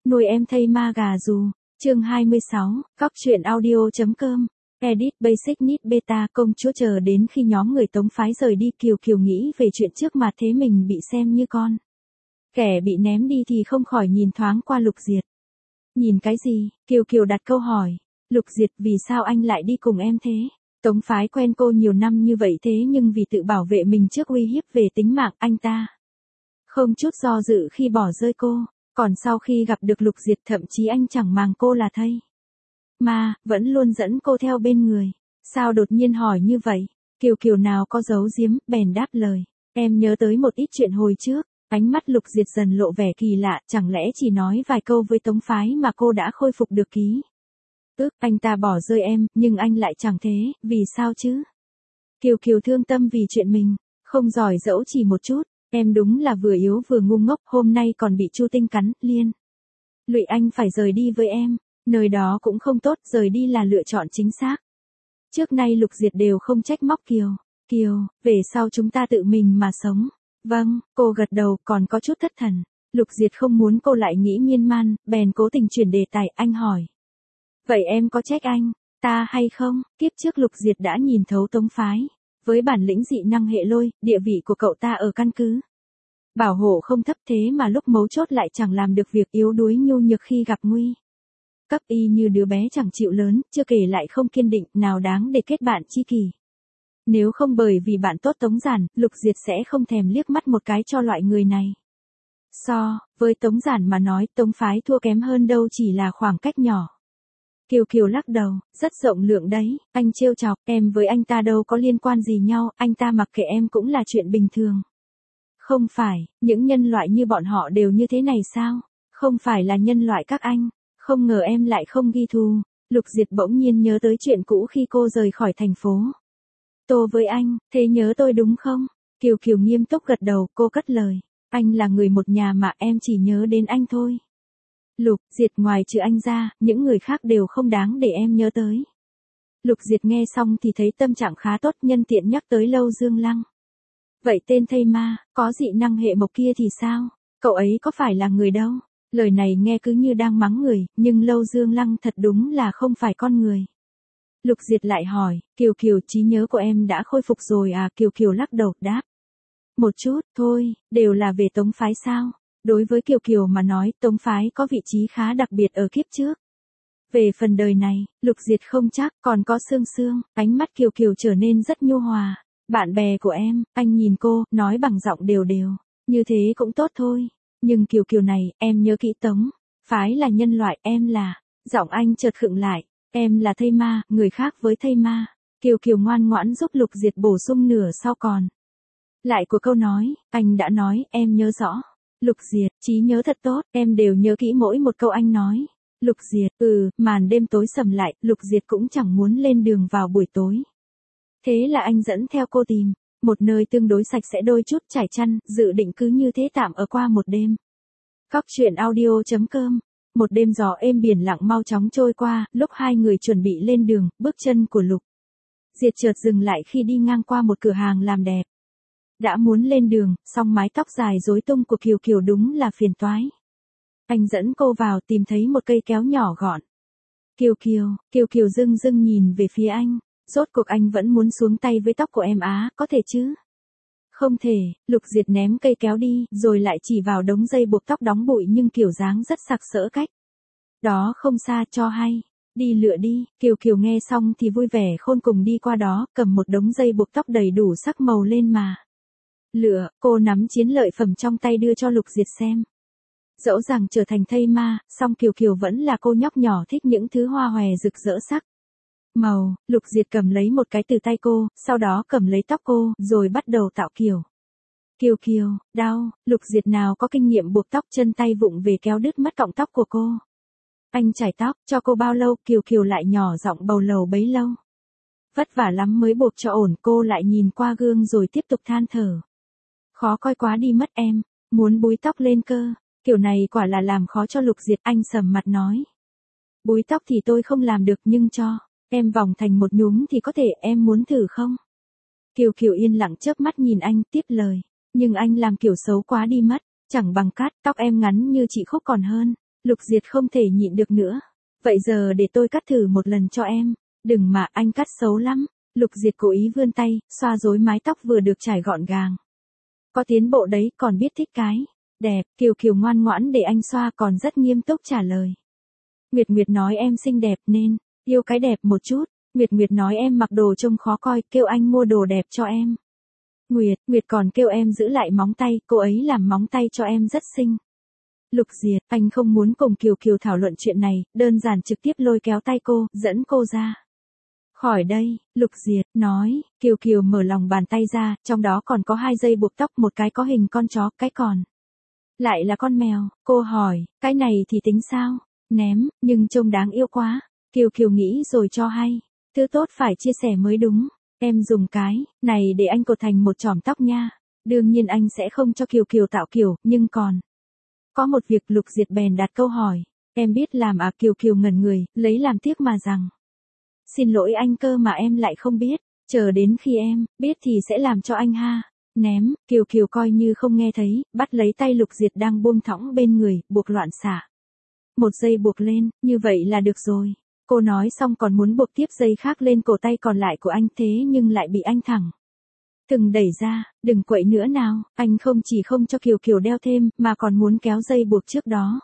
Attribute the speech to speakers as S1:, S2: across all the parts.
S1: Nuôi em thây ma gà dù. Chương 26, Cóc truyện audio.com. Edit Basic Need Beta. Công chúa chờ đến khi nhóm người Tống phái rời đi, Kiều Kiều nghĩ về chuyện trước mà thế mình bị xem như con. Kẻ bị ném đi thì không khỏi nhìn thoáng qua Lục Diệt. Nhìn cái gì? Kiều Kiều đặt câu hỏi. Lục Diệt, vì sao anh lại đi cùng em thế? Tống phái quen cô nhiều năm như vậy thế nhưng vì tự bảo vệ mình trước uy hiếp về tính mạng anh ta không chút do dự khi bỏ rơi cô. Còn sau khi gặp được Lục Diệt thậm chí anh chẳng màng cô là thây ma, vẫn luôn dẫn cô theo bên người. Sao đột nhiên hỏi như vậy? Kiều Kiều nào có giấu giếm, bèn đáp lời. Em nhớ tới một ít chuyện hồi trước. Ánh mắt Lục Diệt dần lộ vẻ kỳ lạ, chẳng lẽ chỉ nói vài câu với Tống phái mà cô đã khôi phục được ký ức? Anh ta bỏ rơi em, nhưng anh lại chẳng thế, vì sao chứ? Kiều Kiều thương tâm vì chuyện mình, không giỏi dẫu chỉ một chút. Em đúng là vừa yếu vừa ngu ngốc, hôm nay còn bị Chu Tinh cắn, liên lụy anh phải rời đi với em. Nơi đó cũng không tốt, rời đi là lựa chọn chính xác. Trước nay Lục Diệt đều không trách móc Kiều. Kiều, về sau chúng ta tự mình mà sống. Vâng, cô gật đầu, còn có chút thất thần. Lục Diệt không muốn cô lại nghĩ miên man, bèn cố tình chuyển đề tài. Anh hỏi. Vậy em có trách anh ta hay không? Kiếp trước Lục Diệt đã nhìn thấu Tống phái. Với bản lĩnh dị năng hệ lôi, địa vị của cậu ta ở căn cứ bảo hộ không thấp, thế mà lúc mấu chốt lại chẳng làm được việc, yếu đuối nhu nhược khi gặp nguy cấp, y như đứa bé chẳng chịu lớn, chưa kể lại không kiên định, nào đáng để kết bạn tri kỷ. Nếu không bởi vì bạn tốt Tống Giản, Lục Diệt sẽ không thèm liếc mắt một cái cho loại người này. So với Tống Giản mà nói, Tống phái thua kém hơn đâu, chỉ là khoảng cách nhỏ. Kiều Kiều lắc đầu, rất rộng lượng đấy, anh trêu chọc, em với anh ta đâu có liên quan gì nhau, anh ta mặc kệ em cũng là chuyện bình thường. Không phải, những nhân loại như bọn họ đều như thế này sao? Không phải là nhân loại các anh, không ngờ em lại không ghi thù. Lục Diệt bỗng nhiên nhớ tới chuyện cũ khi cô rời khỏi thành phố Tô với anh, thế nhớ tôi đúng không? Kiều Kiều nghiêm túc gật đầu, cô cất lời. Anh là người một nhà mà, em chỉ nhớ đến anh thôi. Lục Diệt, ngoài trừ anh ra, những người khác đều không đáng để em nhớ tới. Lục Diệt nghe xong thì thấy tâm trạng khá tốt, nhân tiện nhắc tới Lâu Dương Lăng. Vậy tên thây ma, có dị năng hệ mộc kia thì sao? Cậu ấy có phải là người đâu? Lời này nghe cứ như đang mắng người, nhưng Lâu Dương Lăng thật đúng là không phải con người. Lục Diệt lại hỏi, Kiều Kiều, trí nhớ của em đã khôi phục rồi à? Kiều Kiều lắc đầu, đáp. Một chút, thôi, đều là về Tống phái sao? Đối với Kiều Kiều mà nói, Tống phái có vị trí khá đặc biệt ở kiếp trước. Về phần đời này, Lục Diệt không chắc, còn có Sương Sương. Ánh mắt Kiều Kiều trở nên rất nhu hòa. Bạn bè của em, anh nhìn cô, nói bằng giọng đều đều. Như thế cũng tốt thôi. Nhưng Kiều Kiều này, em nhớ kỹ Tống phái là nhân loại, em là. Giọng anh chợt khựng lại. Em là thây ma, người khác với thây ma. Kiều Kiều ngoan ngoãn giúp Lục Diệt bổ sung nửa sau còn lại của câu nói. Anh đã nói, em nhớ rõ. Lục Diệt, trí nhớ thật tốt, em đều nhớ kỹ mỗi một câu anh nói. Lục Diệt, màn đêm tối sầm lại, Lục Diệt cũng chẳng muốn lên đường vào buổi tối. Thế là anh dẫn theo cô tìm một nơi tương đối sạch sẽ, đôi chút trải chăn, dự định cứ như thế tạm ở qua một đêm. Cóc truyện audio.com. Một đêm gió êm biển lặng mau chóng trôi qua, lúc hai người chuẩn bị lên đường, bước chân của Lục Diệt chợt dừng lại khi đi ngang qua một cửa hàng làm đẹp. Đã muốn lên đường, song mái tóc dài rối tung của Kiều Kiều đúng là phiền toái. Anh dẫn cô vào, tìm thấy một cây kéo nhỏ gọn. Kiều Kiều dưng dưng nhìn về phía anh. Rốt cuộc anh vẫn muốn xuống tay với tóc của em á, có thể chứ? Không thể. Lục Diệt ném cây kéo đi, rồi lại chỉ vào đống dây buộc tóc đóng bụi nhưng kiểu dáng rất sặc sỡ cách đó không xa, cho hay. Đi lựa đi. Kiều Kiều nghe xong thì vui vẻ khôn cùng đi qua đó, cầm một đống dây buộc tóc đầy đủ sắc màu lên mà lựa. Cô nắm chiến lợi phẩm trong tay đưa cho Lục Diệt xem. Dẫu rằng trở thành thây ma, song Kiều Kiều vẫn là cô nhóc nhỏ thích những thứ hoa hòe rực rỡ sắc màu. Lục Diệt cầm lấy một cái từ tay cô, sau đó cầm lấy tóc cô, rồi bắt đầu tạo kiểu. Kiều Kiều, đau. Lục Diệt nào có kinh nghiệm buộc tóc, chân tay vụng về kéo đứt mất cọng tóc của cô. Anh chải tóc, cho cô bao lâu? Kiều Kiều lại nhỏ giọng bầu lầu bấy lâu. Vất vả lắm mới buộc cho ổn. Cô lại nhìn qua gương rồi tiếp tục than thở. Khó coi quá đi mất, em muốn búi tóc lên cơ. Kiểu này quả là làm khó cho Lục Diệt. Anh sầm mặt nói. Búi tóc thì tôi không làm được, nhưng cho em vòng thành một nhúm thì có thể, em muốn thử không? Kiều Kiều yên lặng chớp mắt nhìn anh, tiếp lời. Nhưng anh làm kiểu xấu quá đi mất, chẳng bằng cắt, tóc em ngắn như chị Khúc còn hơn. Lục Diệt không thể nhịn được nữa. Vậy giờ để tôi cắt thử một lần cho em. Đừng mà, anh cắt xấu lắm. Lục Diệt cố ý vươn tay, xoa rối mái tóc vừa được trải gọn gàng. Có tiến bộ đấy, còn biết thích cái đẹp. Kiều Kiều ngoan ngoãn để anh xoa, còn rất nghiêm túc trả lời. Nguyệt Nguyệt nói em xinh đẹp nên yêu cái đẹp một chút. Nguyệt Nguyệt nói em mặc đồ trông khó coi, kêu anh mua đồ đẹp cho em. Nguyệt còn kêu em giữ lại móng tay, cô ấy làm móng tay cho em rất xinh. Lục Diệt, anh không muốn cùng Kiều Kiều thảo luận chuyện này, đơn giản trực tiếp lôi kéo tay cô, dẫn cô ra. Khỏi đây, Lục Diệt nói. Kiều Kiều mở lòng bàn tay ra, trong đó còn có 2 dây buộc tóc, một cái có hình con chó, cái còn lại là con mèo. Cô hỏi, cái này thì tính sao? Ném, nhưng trông đáng yêu quá. Kiều Kiều nghĩ rồi cho hay. Thứ tốt phải chia sẻ mới đúng. Em dùng cái này để anh cột thành một chòm tóc nha. Đương nhiên anh sẽ không cho Kiều Kiều tạo kiểu, nhưng còn có một việc. Lục Diệt bèn đặt câu hỏi. Em biết làm à? Kiều Kiều ngẩn người, lấy làm tiếc mà rằng. Xin lỗi anh, cơ mà em lại không biết. Chờ đến khi em biết thì sẽ làm cho anh ha. Ném, Kiều Kiều coi như không nghe thấy, bắt lấy tay Lục Diệt đang buông thõng bên người, buộc loạn xạ. Một dây buộc lên, như vậy là được rồi. Cô nói xong còn muốn buộc tiếp dây khác lên cổ tay còn lại của anh, thế nhưng lại bị anh thẳng thừng đẩy ra. Đừng quậy nữa nào. Anh không chỉ không cho Kiều Kiều đeo thêm, mà còn muốn kéo dây buộc trước đó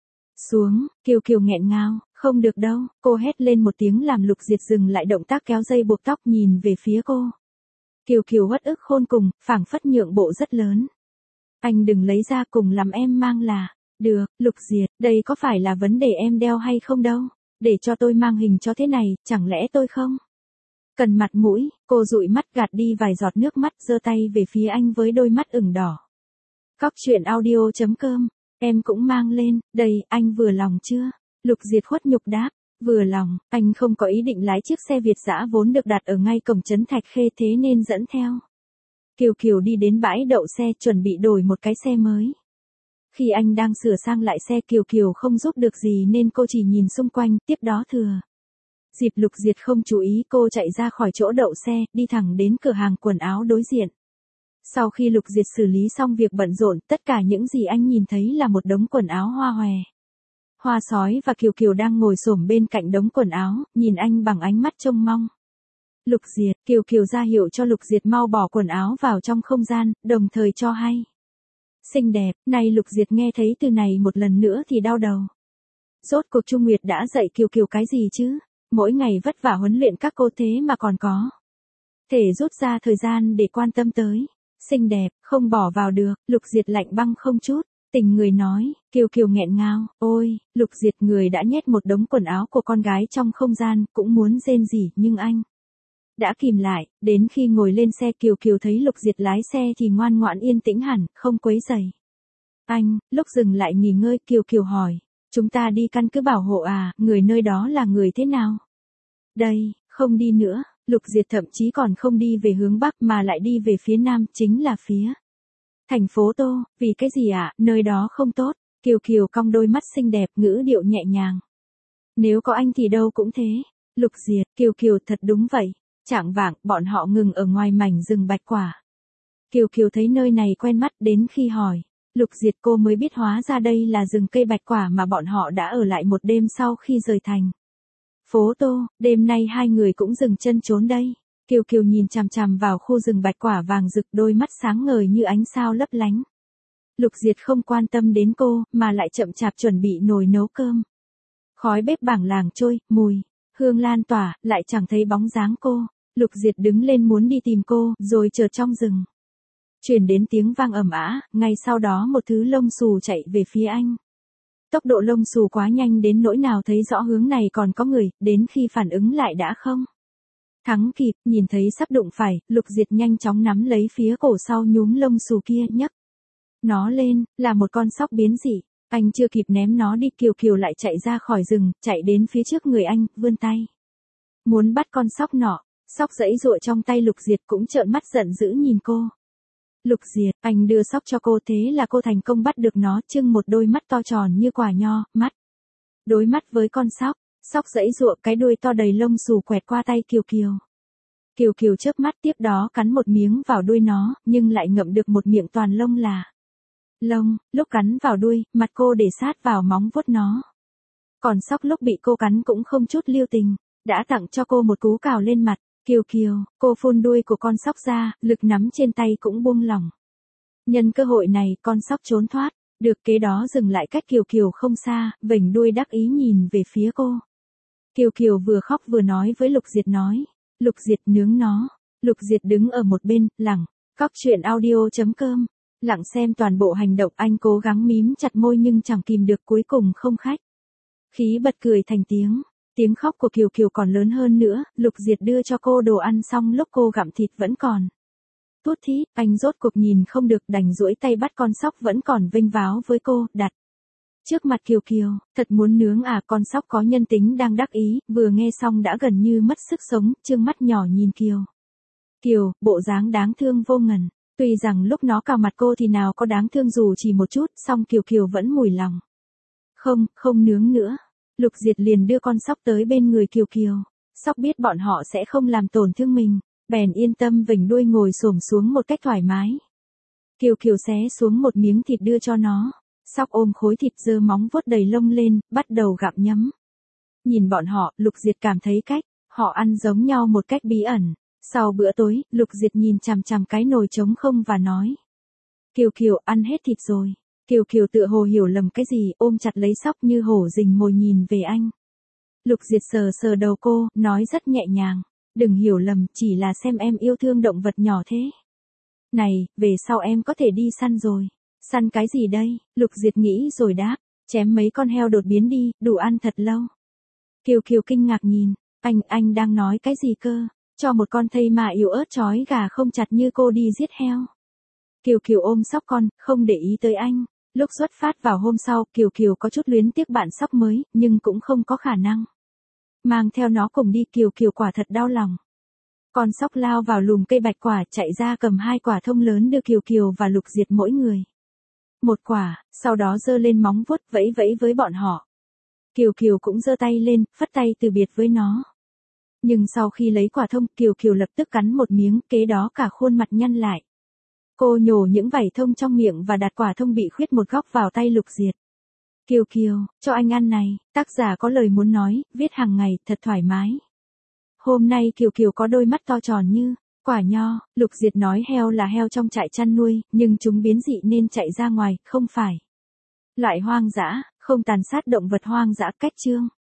S1: xuống. Kiều Kiều nghẹn ngào. Không được đâu. Cô hét lên một tiếng làm Lục Diệt dừng lại động tác kéo dây buộc tóc, nhìn về phía cô. Kiều Kiều uất ức khôn cùng, phảng phất nhượng bộ rất lớn. Anh đừng lấy ra, cùng lắm em mang là được. Lục Diệt, đây có phải là vấn đề em đeo hay không đâu. Để cho tôi mang hình cho thế này, chẳng lẽ tôi không cần mặt mũi? Cô dụi mắt gạt đi vài giọt nước mắt, giơ tay về phía anh với đôi mắt ửng đỏ. Cóc truyện audio.com. Em cũng mang lên, đây, anh vừa lòng chưa? Lục Diệt khuất nhục đáp. Vừa lòng. Anh không có ý định lái chiếc xe Việt dã vốn được đặt ở ngay cổng trấn Thạch Khê, thế nên dẫn theo Kiều Kiều đi đến bãi đậu xe, chuẩn bị đổi một cái xe mới. Khi anh đang sửa sang lại xe, Kiều Kiều không giúp được gì nên cô chỉ nhìn xung quanh, tiếp đó thừa dịp Lục Diệt không chú ý, cô chạy ra khỏi chỗ đậu xe, đi thẳng đến cửa hàng quần áo đối diện. Sau khi Lục Diệt xử lý xong việc bận rộn, tất cả những gì anh nhìn thấy là một đống quần áo hoa hòe. Hoa Sói và Kiều Kiều đang ngồi xổm bên cạnh đống quần áo, nhìn anh bằng ánh mắt trông mong. Lục Diệt, Kiều Kiều ra hiệu cho Lục Diệt mau bỏ quần áo vào trong không gian, đồng thời cho hay. Xinh đẹp, này Lục Diệt nghe thấy từ này một lần nữa thì đau đầu. Rốt cuộc Trung Nguyệt đã dạy Kiều Kiều cái gì chứ? Mỗi ngày vất vả huấn luyện các cô thế mà còn có thể rút ra thời gian để quan tâm tới. Xinh đẹp, không bỏ vào được. Lục Diệt lạnh băng không chút tình người nói. Kiều Kiều nghẹn ngào. Ôi, Lục Diệt, người đã nhét một đống quần áo của con gái trong không gian, cũng muốn rên rỉ nhưng anh đã kìm lại. Đến khi ngồi lên xe, Kiều Kiều thấy Lục Diệt lái xe thì ngoan ngoãn yên tĩnh hẳn, không quấy rầy anh. Lúc dừng lại nghỉ ngơi, Kiều Kiều hỏi. Chúng ta đi căn cứ bảo hộ à? Người nơi đó là người thế nào? Đây, không đi nữa. Lục Diệt thậm chí còn không đi về hướng Bắc mà lại đi về phía Nam, chính là phía thành phố Tô. Vì cái gì ạ? Nơi đó không tốt. Kiều Kiều cong đôi mắt xinh đẹp, ngữ điệu nhẹ nhàng. Nếu có anh thì đâu cũng thế. Lục Diệt, Kiều Kiều thật đúng vậy. Chạng vạng, bọn họ ngừng ở ngoài mảnh rừng bạch quả. Kiều Kiều thấy nơi này quen mắt, đến khi hỏi Lục Diệt cô mới biết hóa ra đây là rừng cây bạch quả mà bọn họ đã ở lại một đêm sau khi rời thành phố Tô. Đêm nay hai người cũng dừng chân trốn đây. Kiều Kiều nhìn chằm chằm vào khu rừng bạch quả vàng rực, đôi mắt sáng ngời như ánh sao lấp lánh. Lục Diệt không quan tâm đến cô, mà lại chậm chạp chuẩn bị nồi nấu cơm. Khói bếp bảng làng trôi, mùi hương lan tỏa, lại chẳng thấy bóng dáng cô. Lục Diệt đứng lên muốn đi tìm cô, rồi chợt trong rừng truyền đến tiếng vang ầm ĩ, ngay sau đó một thứ lông xù chạy về phía anh. Tốc độ lông xù quá nhanh đến nỗi nào thấy rõ hướng này còn có người, đến khi phản ứng lại đã không thắng kịp. Nhìn thấy sắp đụng phải, Lục Diệt nhanh chóng nắm lấy phía cổ sau nhúm lông xù kia, nhấc nó lên, là một con sóc biến dị. Anh chưa kịp ném nó đi, Kiều Kiều lại chạy ra khỏi rừng, chạy đến phía trước người anh, vươn tay muốn bắt con sóc nọ. Sóc giãy giụa trong tay Lục Diệt, cũng trợn mắt giận dữ nhìn cô. Lục Diệt, anh đưa sóc cho cô, thế là cô thành công bắt được nó, trưng một đôi mắt to tròn như quả nho, mắt đối mắt với con sóc. Sóc giãy giụa, cái đuôi to đầy lông xù quẹt qua tay Kiều Kiều. Kiều Kiều chớp mắt, tiếp đó cắn một miếng vào đuôi nó, nhưng lại ngậm được một miệng toàn lông là lông, lúc cắn vào đuôi, mặt cô để sát vào móng vuốt nó. Còn sóc lúc bị cô cắn cũng không chút lưu tình, đã tặng cho cô một cú cào lên mặt. Kiều Kiều, cô phun đuôi của con sóc ra, lực nắm trên tay cũng buông lỏng. Nhân cơ hội này, con sóc trốn thoát, được kế đó dừng lại cách Kiều Kiều không xa, vểnh đuôi đắc ý nhìn về phía cô. Kiều Kiều vừa khóc vừa nói với Lục Diệt nói, Lục Diệt nướng nó. Lục Diệt đứng ở một bên, lẳng. Cóc truyện audio.com, lặng xem toàn bộ hành động anh cố gắng mím chặt môi nhưng chẳng kìm được cuối cùng không khách. Khí bật cười thành tiếng. Tiếng khóc của Kiều Kiều còn lớn hơn nữa, Lục Diệt đưa cho cô đồ ăn xong lúc cô gặm thịt vẫn còn. Tút thít, anh rốt cuộc nhìn không được đành duỗi tay bắt con sóc vẫn còn vênh váo với cô, đặt trước mặt Kiều Kiều, thật muốn nướng à, con sóc có nhân tính đang đắc ý, vừa nghe xong đã gần như mất sức sống, trương mắt nhỏ nhìn Kiều. Kiều, bộ dáng đáng thương vô ngần, tuy rằng lúc nó cào mặt cô thì nào có đáng thương dù chỉ một chút, song Kiều Kiều vẫn mùi lòng. Không nướng nữa. Lục Diệt liền đưa con sóc tới bên người Kiều Kiều. Sóc biết bọn họ sẽ không làm tổn thương mình, bèn yên tâm vểnh đuôi ngồi xổm xuống một cách thoải mái. Kiều Kiều xé xuống một miếng thịt đưa cho nó. Sóc ôm khối thịt giơ móng vuốt đầy lông lên, bắt đầu gặm nhấm. Nhìn bọn họ, Lục Diệt cảm thấy họ ăn giống nhau một cách bí ẩn. Sau bữa tối, Lục Diệt nhìn chằm chằm cái nồi trống không và nói. Kiều Kiều ăn hết thịt rồi. Kiều Kiều tựa hồ hiểu lầm cái gì, ôm chặt lấy sóc như hổ rình mồi nhìn về anh. Lục Diệt sờ đầu cô, nói rất nhẹ nhàng. Đừng hiểu lầm, chỉ là xem em yêu thương động vật nhỏ thế. Này, về sau em có thể đi săn rồi. Săn cái gì đây? Lục Diệt nghĩ rồi đáp. Chém mấy con heo đột biến đi, đủ ăn thật lâu. Kiều Kiều kinh ngạc nhìn. Anh đang nói cái gì cơ? Cho một con thây mà yếu ớt trói gà không chặt như cô đi giết heo. Kiều Kiều ôm sóc con, không để ý tới anh. Lúc xuất phát vào hôm sau, Kiều Kiều có chút luyến tiếc bạn sóc mới, nhưng cũng không có khả năng mang theo nó cùng đi. Kiều Kiều quả thật đau lòng. Con sóc lao vào lùm cây bạch quả, chạy ra cầm 2 quả thông lớn đưa Kiều Kiều và Lục Diệt mỗi người một quả, sau đó giơ lên móng vuốt vẫy với bọn họ. Kiều Kiều cũng giơ tay lên, phất tay từ biệt với nó. Nhưng sau khi lấy quả thông, Kiều Kiều lập tức cắn một miếng, kế đó cả khuôn mặt nhăn lại. Cô nhổ những vảy thông trong miệng và đặt quả thông bị khuyết một góc vào tay Lục Diệt. Kiều Kiều, cho anh ăn này, tác giả có lời muốn nói, viết hàng ngày, thật thoải mái. Hôm nay Kiều Kiều có đôi mắt to tròn như quả nho. Lục Diệt nói heo là heo trong trại chăn nuôi, nhưng chúng biến dị nên chạy ra ngoài, không phải loại hoang dã, không tàn sát động vật hoang dã. Cách chương